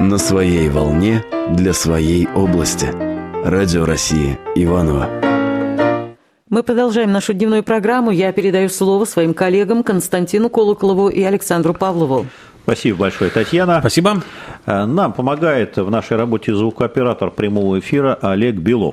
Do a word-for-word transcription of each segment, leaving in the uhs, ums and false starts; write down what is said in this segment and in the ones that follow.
На своей волне для своей области. Радио России Иваново. Мы продолжаем нашу дневную программу. Я передаю слово своим коллегам Константину Колоколову и Александру Павлову. Спасибо большое, Татьяна. Спасибо. Нам помогает в нашей работе звукооператор прямого эфира Олег Белов.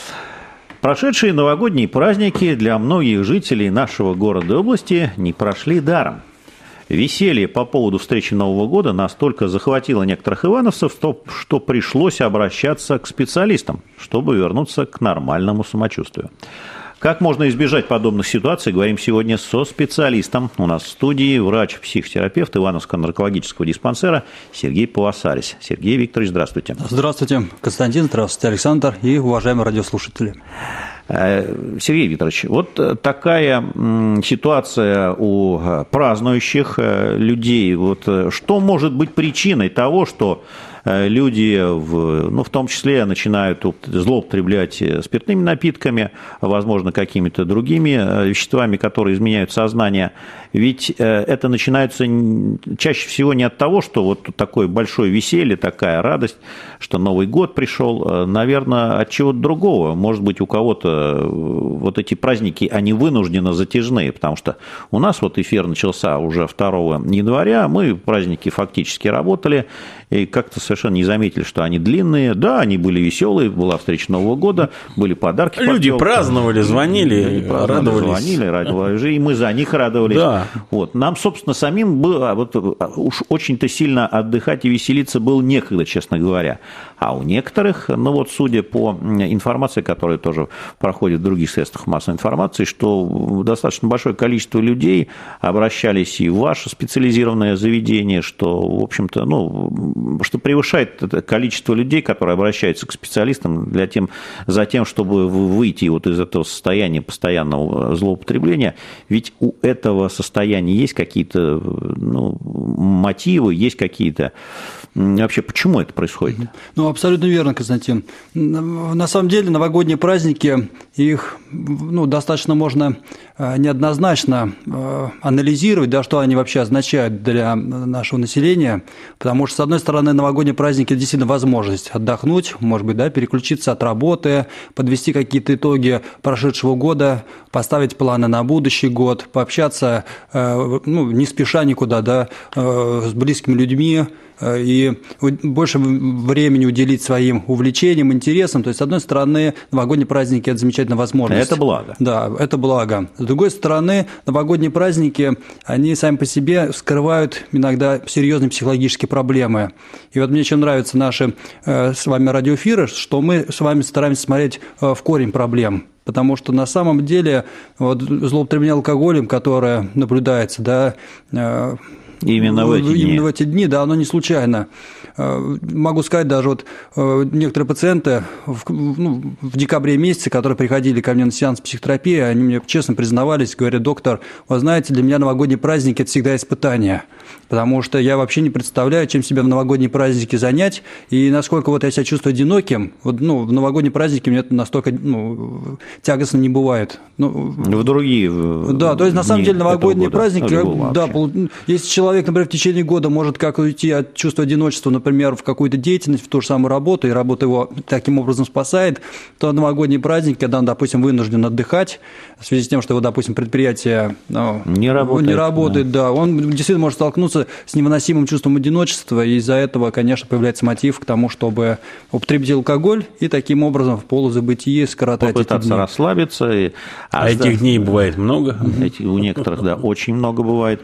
Прошедшие новогодние праздники для многих жителей нашего города и области не прошли даром. Веселье по поводу встречи Нового года настолько захватило некоторых ивановцев, что пришлось обращаться к специалистам, чтобы вернуться к нормальному самочувствию. Как можно избежать подобных ситуаций, говорим сегодня со специалистом. У нас в студии врач-психотерапевт Ивановского наркологического диспансера Сергей Повасарис. Сергей Викторович, здравствуйте. Здравствуйте, Константин, здравствуйте, Александр и уважаемые радиослушатели. Сергей Викторович, вот такая ситуация у празднующих людей. Вот что может быть причиной того, что люди, в, ну, в том числе, начинают злоупотреблять спиртными напитками, возможно, какими-то другими веществами, которые изменяют сознание. Ведь это начинается чаще всего не от того, что вот такое большое веселье, такая радость, что Новый год пришел, наверное, от чего-то другого. Может быть, у кого-то вот эти праздники, они вынужденно затяжные, потому что у нас вот эфир начался уже второго января, мы праздники фактически работали, и как-то совершенно не заметили, что они длинные. Да, они были веселые, была встреча Нового года, были подарки. Люди праздновали, звонили, Люди праздновали, радовались. Звонили, радовались, и мы за них радовались. Да. Вот. Нам, собственно, самим было, вот, уж очень-то сильно отдыхать и веселиться было некогда, честно говоря. А у некоторых, ну вот судя по информации, которая тоже проходит в других средствах массовой информации, что достаточно большое количество людей обращались и в ваше специализированное заведение, что, в общем-то, ну, что превышает это количество людей, которые обращаются к специалистам для тем, за тем, чтобы выйти вот из этого состояния постоянного злоупотребления. Ведь у этого состояния есть какие-то, ну, мотивы, есть какие-то... Вообще, почему это происходит? Ну, абсолютно верно, Константин. На самом деле, новогодние праздники, их, ну, достаточно можно неоднозначно анализировать, да, что они вообще означают для нашего населения, потому что, с одной стороны, новогодние праздники – это действительно возможность отдохнуть, может быть, да, переключиться от работы, подвести какие-то итоги прошедшего года, поставить планы на будущий год, пообщаться, ну, не спеша никуда, да, с близкими людьми, и больше времени уделить своим увлечениям, интересам. То есть, с одной стороны, новогодние праздники – это замечательная возможность. Это благо. Да, это благо. С другой стороны, новогодние праздники, они сами по себе скрывают иногда серьезные психологические проблемы. И вот мне чем нравятся наши с вами радиоэфиры, что мы с вами стараемся смотреть в корень проблем. Потому что на самом деле вот, злоупотребление алкоголем, которое наблюдается, да, Именно в эти дни. Именно в эти дни, да, оно не случайно. Могу сказать, даже вот некоторые пациенты в, ну, в декабре месяце, которые приходили ко мне на сеанс психотерапии, они мне честно признавались, говорят: доктор, вы знаете, для меня новогодние праздники – это всегда испытание, потому что я вообще не представляю, чем себя в новогодние праздники занять, и насколько вот я себя чувствую одиноким, вот, ну, в новогодние праздники мне это настолько, ну, тягостно не бывает. Ну, в другие Да, то есть, на самом деле, новогодние праздники, да, если человек, например, в течение года может как уйти от чувства одиночества, например, в какую-то деятельность, в ту же самую работу, и работа его таким образом спасает, то новогодние праздники, когда он, допустим, вынужден отдыхать, в связи с тем, что его, допустим, предприятие, ну, не работает, не работает да. Да, он действительно может столкнуться с невыносимым чувством одиночества, и из-за этого, конечно, появляется мотив к тому, чтобы употребить алкоголь и таким образом в полузабытие скоротать эти дни. Попытаться расслабиться. И... А, а этих дней бывает много? Эти, у некоторых, да, очень много бывает.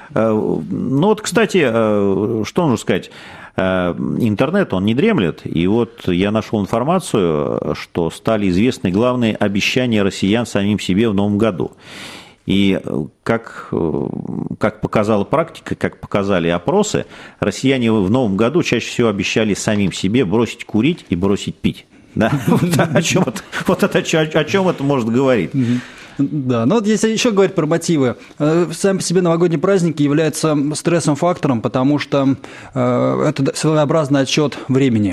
Ну вот, кстати, что нужно сказать? Интернет, он не дремлет, и вот я нашел информацию, что стали известны главные обещания россиян самим себе в новом году. И как, как показала практика, как показали опросы, россияне в новом году чаще всего обещали самим себе бросить курить и бросить пить. Да? Вот о чем это, вот это, о чем это может говорить? Да, но вот если еще говорить про мотивы, сами по себе новогодние праздники являются стрессовым фактором, потому что это своеобразный отсчет времени.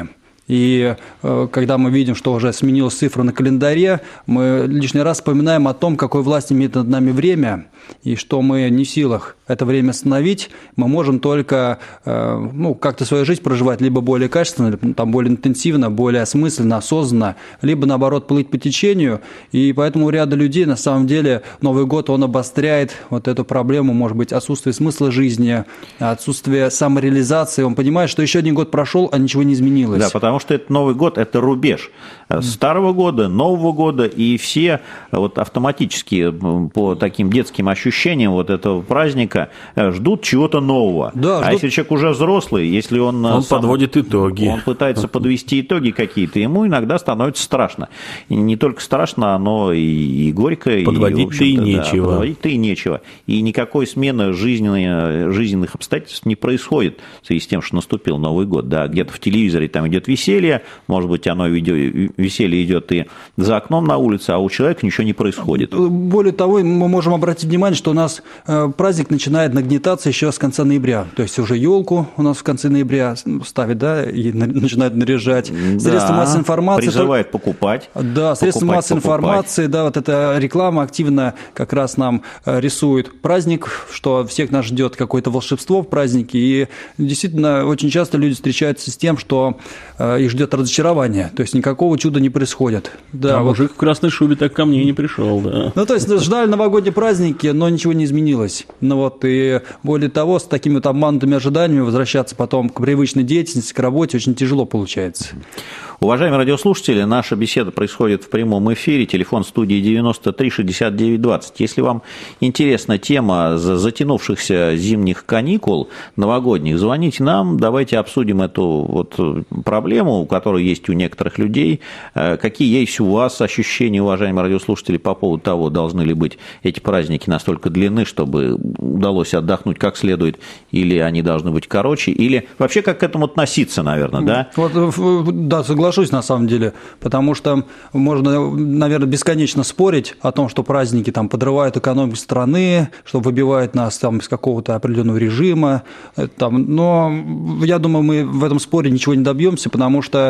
И когда мы видим, что уже сменилась цифра на календаре, мы лишний раз вспоминаем о том, какой власть имеет над нами время, и что мы не в силах это время остановить. Мы можем только ну, как-то свою жизнь проживать либо более качественно, либо там, более интенсивно, более осмысленно, осознанно, либо, наоборот, плыть по течению. И поэтому у ряда людей, на самом деле, Новый год, он обостряет вот эту проблему, может быть, отсутствие смысла жизни, отсутствие самореализации. Он понимает, что еще один год прошел, а ничего не изменилось. Да, потому что это Новый год – это рубеж старого года, Нового года, и все вот автоматически по таким детским ощущениям вот этого праздника ждут чего-то нового. Да, а ждут... если человек уже взрослый, если он… Он сам, подводит итоги. Он пытается подвести итоги какие-то, ему иногда становится страшно. И не только страшно, но и, и горько. Подводить-то и, и нечего. Да, подводить-то и нечего. И никакой смены жизненных, жизненных обстоятельств не происходит в связи с тем, что наступил Новый год. Да, где-то в телевизоре там идет веселье, может быть, оно идет, веселье идет и за окном на улице, а у человека ничего не происходит. Более того, мы можем обратить внимание, что у нас праздник начинает нагнетаться еще с конца ноября. То есть уже елку у нас в конце ноября ставят, да, и начинают наряжать. Да, средства массовой информации призывает покупать. Да, средства покупать, массовой покупать. информации, да, вот эта реклама активно как раз нам рисует праздник, что всех нас ждет какое-то волшебство в празднике. И действительно, очень часто люди встречаются с тем, что их ждет разочарование. То есть никакого чуда не происходит. Да, а вот. Мужик в красной шубе так ко мне не пришел, да. Ну, то есть ждали новогодние праздники, но ничего не изменилось. Ну вот, и более того, с такими вот обманутыми ожиданиями возвращаться потом к привычной деятельности, к работе очень тяжело получается. Уважаемые радиослушатели, наша беседа происходит в прямом эфире. Телефон студии девяносто три шестьдесят девять двадцать. Если вам интересна тема затянувшихся зимних каникул новогодних, звоните нам, давайте обсудим эту вот проблему, которая есть у некоторых людей. Какие есть у вас ощущения, уважаемые радиослушатели, по поводу того, должны ли быть эти праздники настолько длинны, чтобы удалось отдохнуть как следует, или они должны быть короче, или вообще как к этому относиться, наверное, да? Вот, да, согласен. Соглашусь, на самом деле, потому что можно, наверное, бесконечно спорить о том, что праздники там подрывают экономику страны, что выбивают нас там из какого-то определенного режима, там, но я думаю, мы в этом споре ничего не добьемся, потому что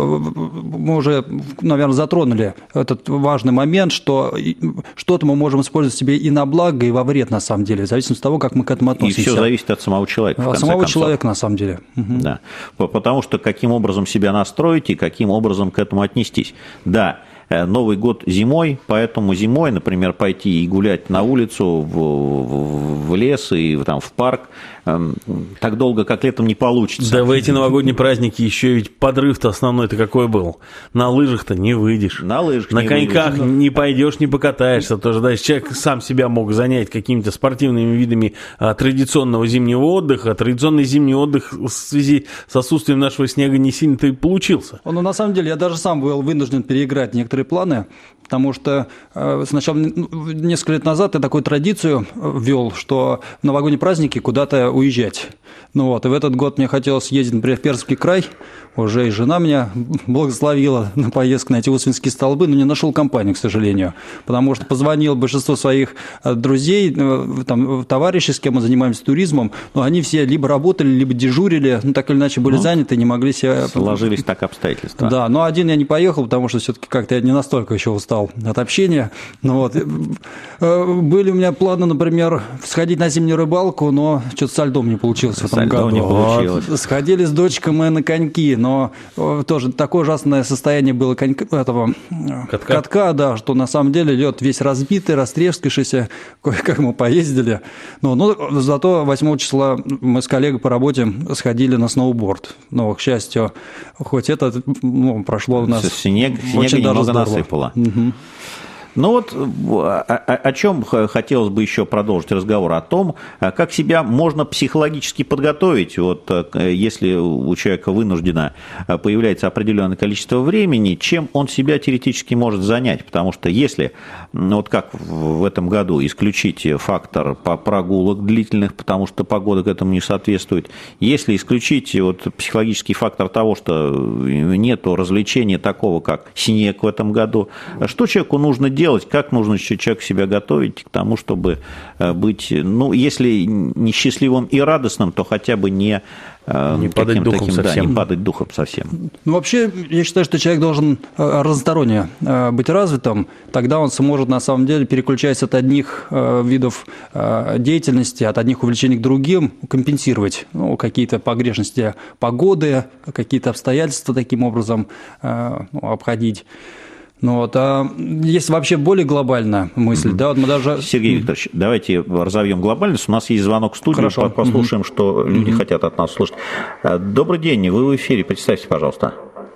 мы уже, наверное, затронули этот важный момент, что что-то мы можем использовать себе и на благо, и во вред, на самом деле, в зависимости от того, как мы к этому относимся. И все зависит от самого человека, в конце От самого концов. человека, на самом деле. Да, потому что каким образом себя настроить и каким образом к этому отнестись. Да, Новый год зимой, поэтому зимой, например, пойти и гулять на улицу, в, в, в лес и там, в парк, так долго, как летом, не получится. Да в эти новогодние праздники еще ведь подрыв-то основной-то какой был. На лыжах-то не выйдешь. На лыжах На не коньках выйдешь. не пойдешь, не покатаешься. Тоже, да, человек сам себя мог занять какими-то спортивными видами а, традиционного зимнего отдыха. Традиционный зимний отдых в связи с отсутствием нашего снега не сильно-то и получился. Ну, на самом деле, я даже сам был вынужден переиграть некоторые планы, потому что э, сначала, несколько лет назад я такую традицию ввел, что в новогодние праздники куда-то уезжать. Ну вот, и в этот год мне хотелось съездить, например, в Пермский край, уже и жена меня благословила на поездку на эти Усвинские столбы, но не нашел компанию, к сожалению, потому что позвонил большинство своих друзей, там, товарищей, с кем мы занимаемся туризмом, но они все либо работали, либо дежурили, ну, так или иначе были ну, заняты, не могли себя… Сложились так обстоятельства. Да, но один я не поехал, потому что все-таки как-то я не настолько еще устал от общения. Ну, вот. Были у меня планы, например, сходить на зимнюю рыбалку, но что-то со льдом не получилось в этом со году. Не получилось. Вот. Сходили с дочкой мы на коньки, но тоже такое ужасное состояние было конька, этого катка. катка, да, что на самом деле лед весь разбитый, растрескавшийся, как мы поездили. Но, но зато восьмого числа мы с коллегой по работе сходили на сноуборд. Но, к счастью, хоть это ну, прошло у нас снег, очень снега даже немного здорово. насыпало. Угу. Ну вот о, о, о чем хотелось бы еще продолжить разговор, о том, как себя можно психологически подготовить, вот, если у человека вынуждено появляется определенное количество времени, чем он себя теоретически может занять, потому что если, вот как в этом году, исключить фактор прогулок длительных, потому что погода к этому не соответствует, если исключить вот психологический фактор того, что нет развлечения такого, как снег в этом году, что человеку нужно делать, делать, как нужно человек себя готовить к тому, чтобы быть, ну, если не счастливым и радостным, то хотя бы не, не падать духом таким, совсем. Да, не падать духом совсем. Ну, вообще, я считаю, что человек должен разносторонне быть развитым, тогда он сможет, на самом деле, переключаясь от одних видов деятельности, от одних увлечений к другим, компенсировать ну, какие-то погрешности погоды, какие-то обстоятельства таким образом ну, обходить. Ну, вот, а если вообще более глобальная мысль, mm-hmm. да, вот мы даже... Сергей Викторович, давайте разовьем глобальность. У нас есть звонок в студию, Хорошо. Послушаем, mm-hmm. что люди mm-hmm. хотят от нас слушать. Добрый день, вы в эфире, представьте, пожалуйста.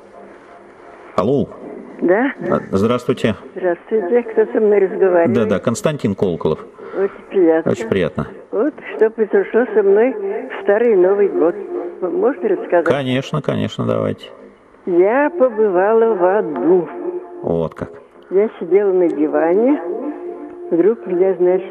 Алло. Да? Здравствуйте. Здравствуйте, кто со мной разговаривает? Да-да, Константин Колоколов. Очень приятно. Очень приятно. Вот что произошло со мной в Старый Новый год. Можно рассказать? Конечно, конечно, давайте. Я побывала в аду. Вот как. Я сидела на диване, вдруг меня, значит,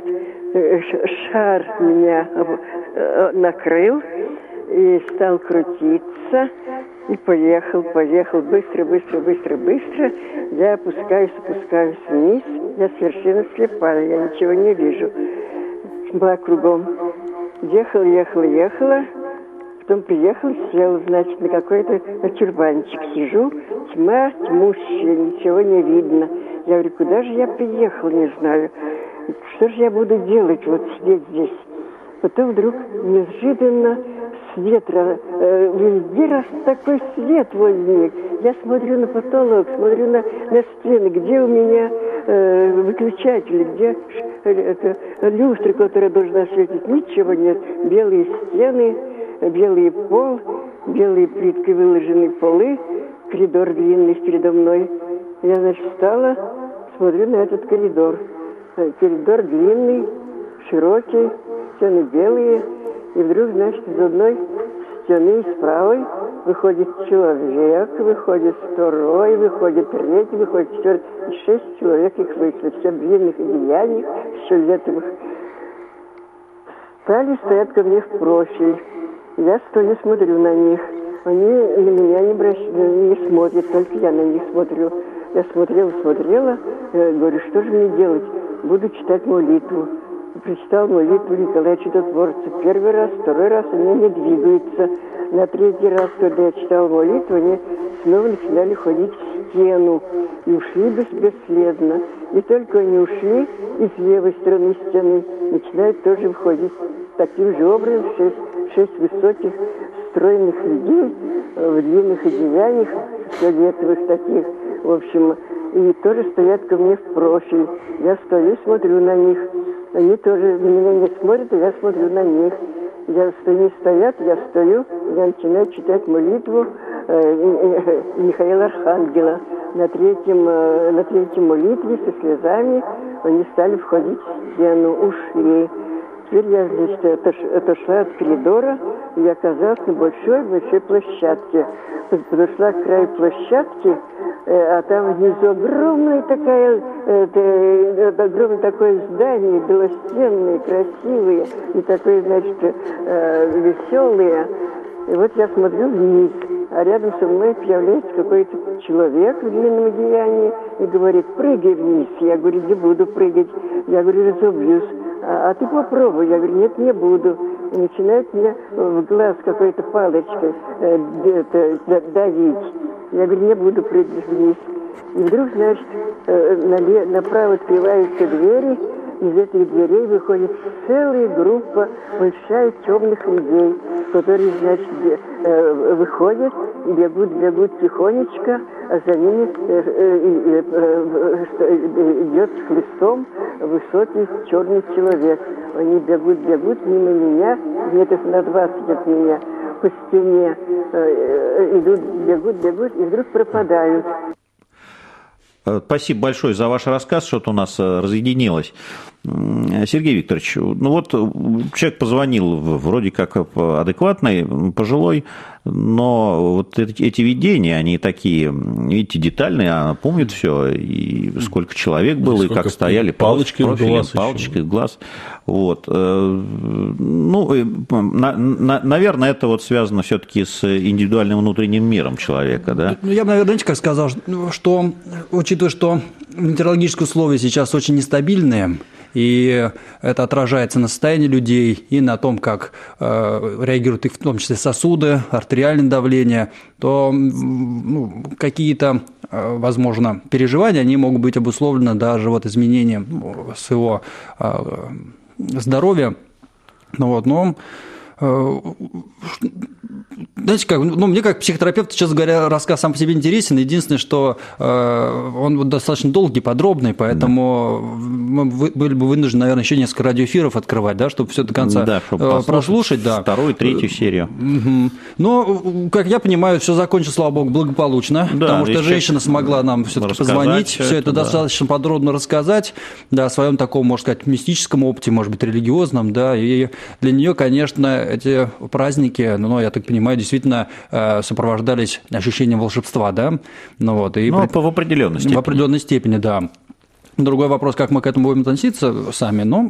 шар меня накрыл и стал крутиться, и поехал, поехал, быстро, быстро, быстро, быстро. Я опускаюсь, опускаюсь вниз, я совершенно слепая, я ничего не вижу. Была кругом. Ехала, ехала, ехала. Потом приехал, сел, значит, на какой-то на тюрбанчик сижу, тьма тьмущая, ничего не видно. Я говорю, куда же я приехал, не знаю. Что же я буду делать, вот сидеть здесь? Потом вдруг неожиданно свет, э, везде раз такой свет возник. Я смотрю на потолок, смотрю на, на стены, где у меня э, выключатели, где э, это, люстра, которая должна светить. Ничего нет. Белые стены, белый пол, белые плиткой выложены полы, коридор длинный передо мной. Я, значит, встала, смотрю на этот коридор. Коридор длинный, широкий, стены белые. И вдруг, значит, из одной стены, с правой, выходит человек, выходит второй, выходит третий, выходит четвертый. И шесть человек их вышли, все в длинных одеяниях, фиолетовых. Стали, стоят ко мне в профиль. Я стою, смотрю на них. Они на меня не, бросают, не смотрят, только я на них смотрю. Я смотрела, смотрела, говорю, что же мне делать? Буду читать молитву. Прочитал молитву Николая Чудотворца. Первый раз, второй раз они не двигаются. На третий раз, когда я читал молитву, они снова начинали ходить в стену. И ушли бесследно. И только они ушли, и с левой стороны стены начинают тоже выходить таким же образом шесть, шесть высоких, стройных людей в длинных одеяниях, фиолетовых таких, в общем, и тоже стоят ко мне в профиль. Я стою, смотрю на них. Они тоже на меня не смотрят, а я смотрю на них. Я, они стоят, я стою, я начинаю читать молитву э, Михаила Архангела. На третьем, э, на третьем молитве со слезами они стали входить в стену, ушли. Теперь я, значит, отошла от коридора и оказалась на большой-большой площадке. Подошла к краю площадки, а там внизу огромное такое, это, огромное такое здание, белостенное, красивое, и такое, значит, веселое. И вот я смотрю вниз, а рядом со мной появляется какой-то человек в длинном одеянии и говорит, прыгай вниз. Я говорю, не буду прыгать. Я говорю, разубьюсь. А, а ты попробуй. Я говорю, нет, не буду. И начинает мне в глаз какой-то палочкой э, это, давить. Я говорю, не буду прыгать вниз. И вдруг, значит, э, нале- направо открываются двери. Из этих дверей выходит целая группа, большая темных людей, которые, значит, э, выходят, бегут, бегут тихонечко, а за ними э, э, э, э, идет с хлыстом высокий черный человек. Они бегут, бегут мимо меня, метров на двадцать от меня, по стене, э, идут, бегут, бегут, и вдруг пропадают. Спасибо большое за ваш рассказ, что-то у нас разъединилось. Сергей Викторович, ну вот человек позвонил, вроде как адекватный, пожилой, но вот эти видения, они такие, видите, детальные, она помнит все, и сколько человек было, и, и как стояли, палочкой в глаз. Палочкой в глаз. Вот. Ну, на, на, наверное, это вот связано все-таки с индивидуальным внутренним миром человека, да? Ну, я бы, наверное, знаете, как сказал, что, учитывая, что метеорологические условия сейчас очень нестабильные, и это отражается на состоянии людей и на том, как э, реагируют их, в том числе сосуды, артериальное давление, то ну, какие-то, э, возможно, переживания, они могут быть обусловлены даже вот изменением своего э, здоровья. Ну, вот, но знаете как, ну, мне как психотерапевту, честно говоря, рассказ сам по себе интересен. Единственное, что э, он достаточно долгий, подробный, поэтому да. мы были бы вынуждены, наверное, еще несколько радиоэфиров открывать, да, чтобы все до конца да, чтобы прослушать. Да. Вторую, третью серию. Угу. Но, как я понимаю, все закончилось, слава богу, благополучно, да, потому что женщина смогла нам все-таки позвонить, все это, это да. достаточно подробно рассказать, да, о своем таком, можно сказать, мистическом опыте, может быть, религиозном, да, и для нее, конечно, эти праздники, ну, я так понимаю, действительно сопровождались ощущением волшебства, да? Ну, вот, и ну, при... в определенной степени. В определенной степени, да. Другой вопрос, как мы к этому будем относиться сами, но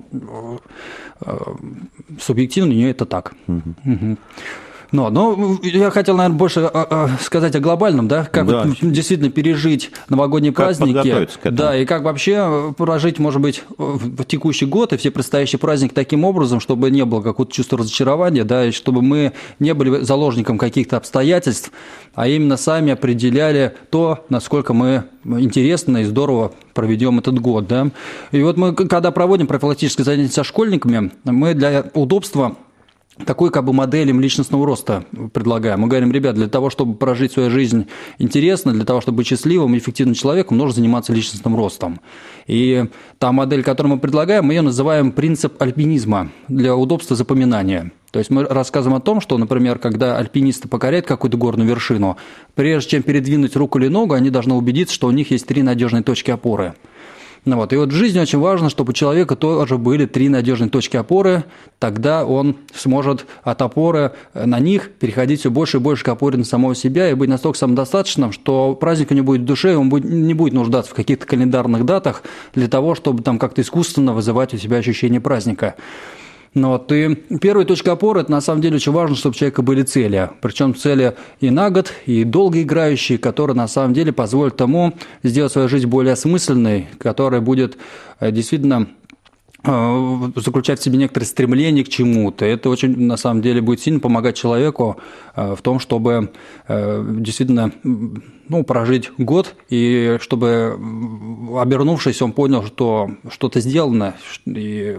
субъективно у нее это так. Угу. Угу. Но, но я хотел, наверное, больше сказать о глобальном, да, как да. Вот действительно пережить новогодние как праздники, да, и как вообще прожить, может быть, в текущий год и все предстоящие праздники таким образом, чтобы не было какого-то чувства разочарования, да, и чтобы мы не были заложником каких-то обстоятельств, а именно сами определяли то, насколько мы интересно и здорово проведем этот год, да. И вот мы, когда проводим профилактические занятия со школьниками, мы для удобства такой как бы модель им личностного роста предлагаем. Мы говорим, ребят, для того, чтобы прожить свою жизнь интересно, для того, чтобы быть счастливым и эффективным человеком, нужно заниматься личностным ростом. И та модель, которую мы предлагаем, мы ее называем принцип альпинизма для удобства запоминания. То есть мы рассказываем о том, что, например, когда альпинисты покоряют какую-то горную вершину, прежде чем передвинуть руку или ногу, они должны убедиться, что у них есть три надежные точки опоры. Ну вот. И вот в жизни очень важно, чтобы у человека тоже были три надежные точки опоры, тогда он сможет от опоры на них переходить все больше и больше к опоре на самого себя и быть настолько самодостаточным, что праздник у него будет в душе, и он будет, не будет нуждаться в каких-то календарных датах для того, чтобы там как-то искусственно вызывать у себя ощущение праздника. Ну вот, и первая точка опоры – это на самом деле очень важно, чтобы у человека были цели. Причем цели и на год, и долгоиграющие, которые на самом деле позволят тому сделать свою жизнь более осмысленной, которая будет действительно заключать в себе некоторые стремления к чему-то. Это очень, на самом деле, будет сильно помогать человеку в том, чтобы действительно ну, прожить год, и чтобы, обернувшись, он понял, что что-то сделано. И,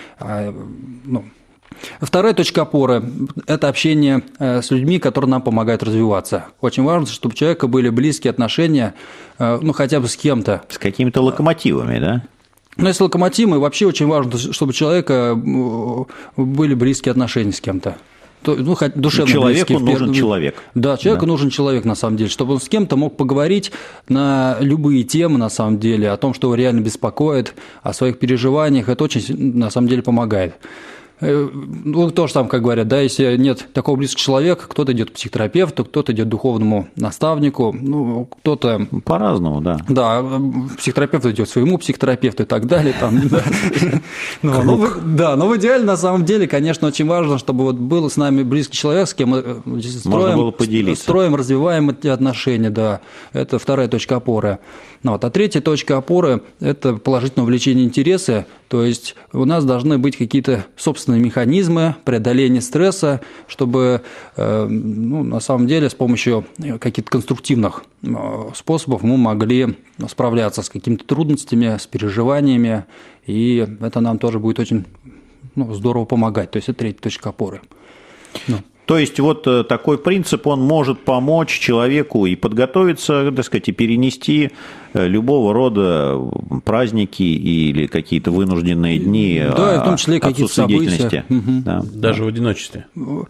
ну, вторая точка опоры – это общение с людьми, которые нам помогают развиваться. Очень важно, чтобы у человека были близкие отношения, ну, хотя бы с кем-то. С какими-то локомотивами, да? Ну, если локомотивы, вообще очень важно, чтобы у человека были близкие отношения с кем-то. Ну, душевно человеку близкие. нужен человек. Да, человеку да. нужен человек, на самом деле, чтобы он с кем-то мог поговорить на любые темы, на самом деле, о том, что его реально беспокоит, о своих переживаниях. Это очень, на самом деле, помогает. Ну, то же самое, как говорят, да, если нет такого близкого человека, кто-то идет к психотерапевту, кто-то идет к духовному наставнику, ну, кто-то… По-разному, да. Да, психотерапевт идет к своему психотерапевту и так далее. Там, да. Ну, да, но в идеале, на самом деле, конечно, очень важно, чтобы вот был с нами близкий человек, с кем мы строим, строим, развиваем эти отношения, да, это вторая точка опоры. Вот. А третья точка опоры – это положительное увлечение, интересы, то есть у нас должны быть какие-то собственные механизмы преодоления стресса, чтобы ну, на самом деле с помощью каких-то конструктивных способов мы могли справляться с какими-то трудностями, с переживаниями, и это нам тоже будет очень ну, здорово помогать. То есть это третья точка опоры. Ну. То есть вот такой принцип, он может помочь человеку и подготовиться, так сказать, и перенести любого рода праздники или какие-то вынужденные дни, да, в том числе какие-то события. Угу. Да. Даже да. в одиночестве.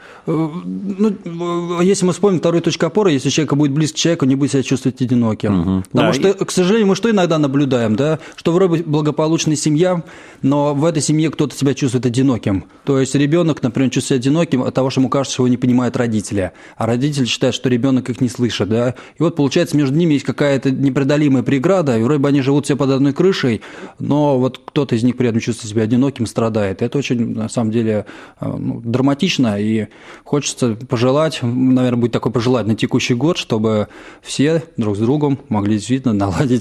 Ну, если мы вспомним вторую точку опоры, если человек будет близкий к человеку, не будет себя чувствовать одиноким. Угу. Потому да. что, к сожалению, мы что иногда наблюдаем, да, что вроде благополучная семья, но в этой семье кто-то себя чувствует одиноким. То есть ребенок, например, чувствует себя одиноким от того, что ему кажется, что его не понимают родители, а родители считают, что ребенок их не слышит, да. И вот получается между ними есть какая-то непреодолимая преграда, и вроде бы они живут все под одной крышей, но вот кто-то из них при этом чувствует себя одиноким, страдает. Это очень, на самом деле, ну, драматично, и хочется пожелать, наверное, будет такое пожелать на текущий год, чтобы все друг с другом могли действительно наладить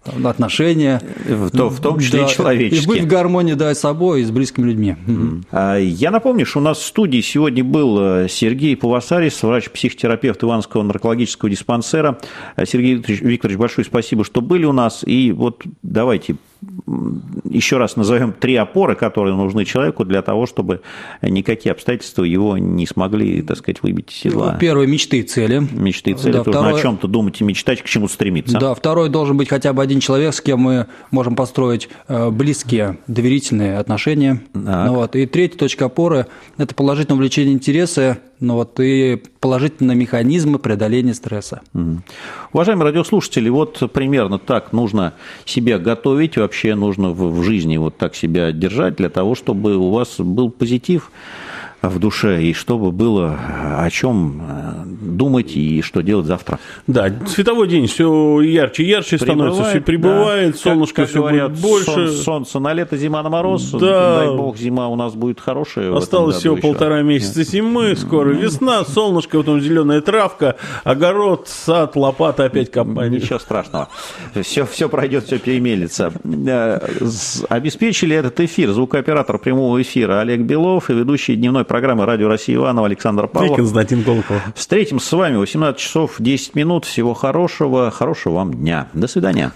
отношения. В, то, в том числе да, и человеческие. И быть в гармонии, да, с собой, и с близкими людьми. Mm-hmm. Я напомню, что у нас в студии сегодня был Сергей Павасарис, врач-психотерапевт Ивановского наркологического диспансера. Сергей Викторович, большое спасибо, что были у нас. И вот давайте еще раз назовем три опоры, которые нужны человеку для того, чтобы никакие обстоятельства его не смогли, так сказать, выбить из седла. Первое – мечты и цели. Мечты и цели. Да, нужно второе... о чем-то думать и мечтать, к чему стремиться. Да, второй должен быть хотя бы один человек, с кем мы можем построить близкие, доверительные отношения. Ну, вот. И третья точка опоры – это положительное увлечение, интересы, ну, вот, и положительные механизмы преодоления стресса. Угу. Уважаемые радиослушатели, вот примерно так нужно себя готовить, вообще нужно в жизни вот так себя держать для того, чтобы у вас был позитив в душе, и чтобы было о чем думать и что делать завтра. Да, световой день все ярче и ярче становится, все прибывает, да. Солнышко как, как все говорят, будет больше. Солнце, солнце на лето, зима на мороз. Да. Дай бог, зима у нас будет хорошая. Осталось всего еще. полтора месяца зимы, скоро весна, солнышко, потом зеленая травка, огород, сад, лопата, опять копать. Ничего страшного. Все, все пройдет, все перемелится. Обеспечили этот эфир звукооператор прямого эфира Олег Белов и ведущий дневной программы «Радио России» Иванова Александр Павлов. И Константин Колокол. Встретимся с вами в восемнадцать часов десять минут. Всего хорошего, хорошего вам дня. До свидания.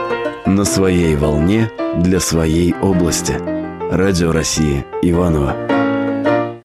На своей волне для своей области. Радио России Иваново.